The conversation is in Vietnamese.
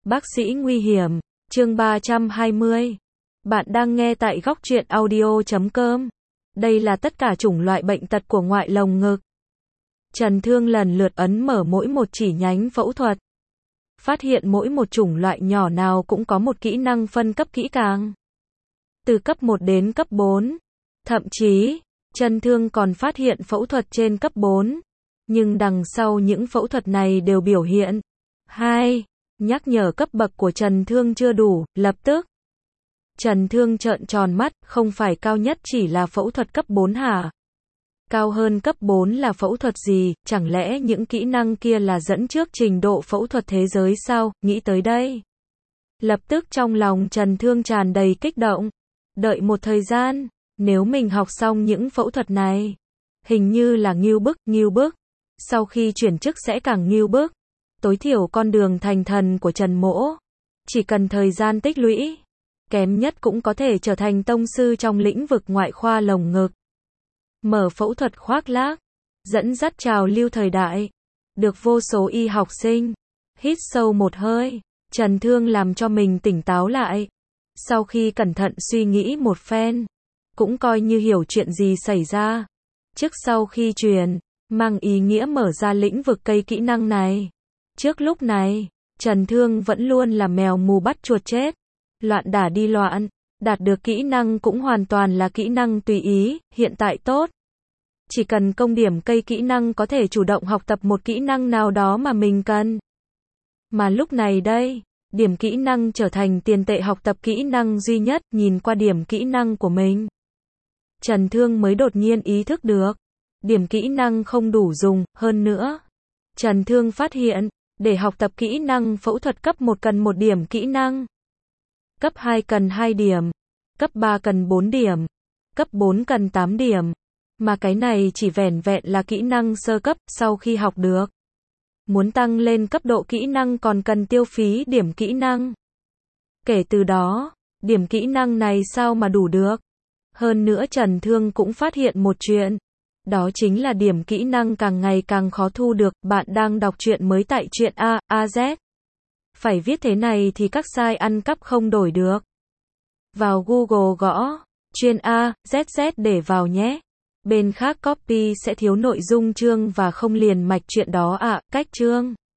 Bác sĩ nguy hiểm, chương 320. Bạn đang nghe tại góc truyện audio.com. Đây là tất cả chủng loại bệnh tật của ngoại lồng ngực. Trần Thương lần lượt ấn mở mỗi một chỉ nhánh phẫu thuật. Phát hiện mỗi một chủng loại nhỏ nào cũng có một kỹ năng phân cấp kỹ càng. Từ cấp 1 đến cấp 4. Thậm chí, Trần Thương còn phát hiện phẫu thuật trên cấp 4. Nhưng đằng sau những phẫu thuật này đều biểu hiện 2. Nhắc nhở cấp bậc của Trần Thương chưa đủ, lập tức. Trần Thương trợn tròn mắt, không phải cao nhất chỉ là phẫu thuật cấp 4 hả? Cao hơn cấp 4 là phẫu thuật gì, chẳng lẽ những kỹ năng kia là dẫn trước trình độ phẫu thuật thế giới sao? Nghĩ tới đây. Lập tức trong lòng Trần Thương tràn đầy kích động. Đợi một thời gian, nếu mình học xong những phẫu thuật này, hình như là ngưu bức. Sau khi chuyển chức sẽ càng ngưu bức. Tối thiểu con đường thành thần của Trần Mỗ, chỉ cần thời gian tích lũy, kém nhất cũng có thể trở thành tông sư trong lĩnh vực ngoại khoa lồng ngực. Mở phẫu thuật khoác lác, dẫn dắt trào lưu thời đại, được vô số y học sinh hít sâu một hơi. Trần Thương làm cho mình tỉnh táo lại. Sau khi cẩn thận suy nghĩ một phen, cũng coi như hiểu chuyện gì xảy ra. Trước sau khi truyền, mang ý nghĩa mở ra lĩnh vực cây kỹ năng này. Trước lúc này, Trần Thương vẫn luôn là mèo mù bắt chuột chết. Loạn đả đi loạn, đạt được kỹ năng cũng hoàn toàn là kỹ năng tùy ý, hiện tại tốt. Chỉ cần công điểm cây kỹ năng có thể chủ động học tập một kỹ năng nào đó mà mình cần. Mà lúc này đây, điểm kỹ năng trở thành tiền tệ học tập kỹ năng duy nhất, nhìn qua điểm kỹ năng của mình. Trần Thương mới đột nhiên ý thức được, điểm kỹ năng không đủ dùng, hơn nữa. Trần Thương phát hiện, để học tập kỹ năng phẫu thuật cấp 1 cần 1 điểm kỹ năng. Cấp 2 cần 2 điểm. Cấp 3 cần 4 điểm. Cấp 4 cần 8 điểm. Mà cái này chỉ vẻn vẹn là kỹ năng sơ cấp, sau khi học được. Muốn tăng lên cấp độ kỹ năng còn cần tiêu phí điểm kỹ năng. Kể từ đó, điểm kỹ năng này sao mà đủ được. Hơn nữa Trần Thương cũng phát hiện một chuyện. Đó chính là điểm kỹ năng càng ngày càng khó thu được. Bạn đang đọc truyện mới tại truyện AZ. Phải viết thế này thì các site ăn cắp không đổi được. Vào Google gõ truyện AZZ để vào nhé. Bên khác copy sẽ thiếu nội dung chương và không liền mạch truyện đó ạ. Cách chương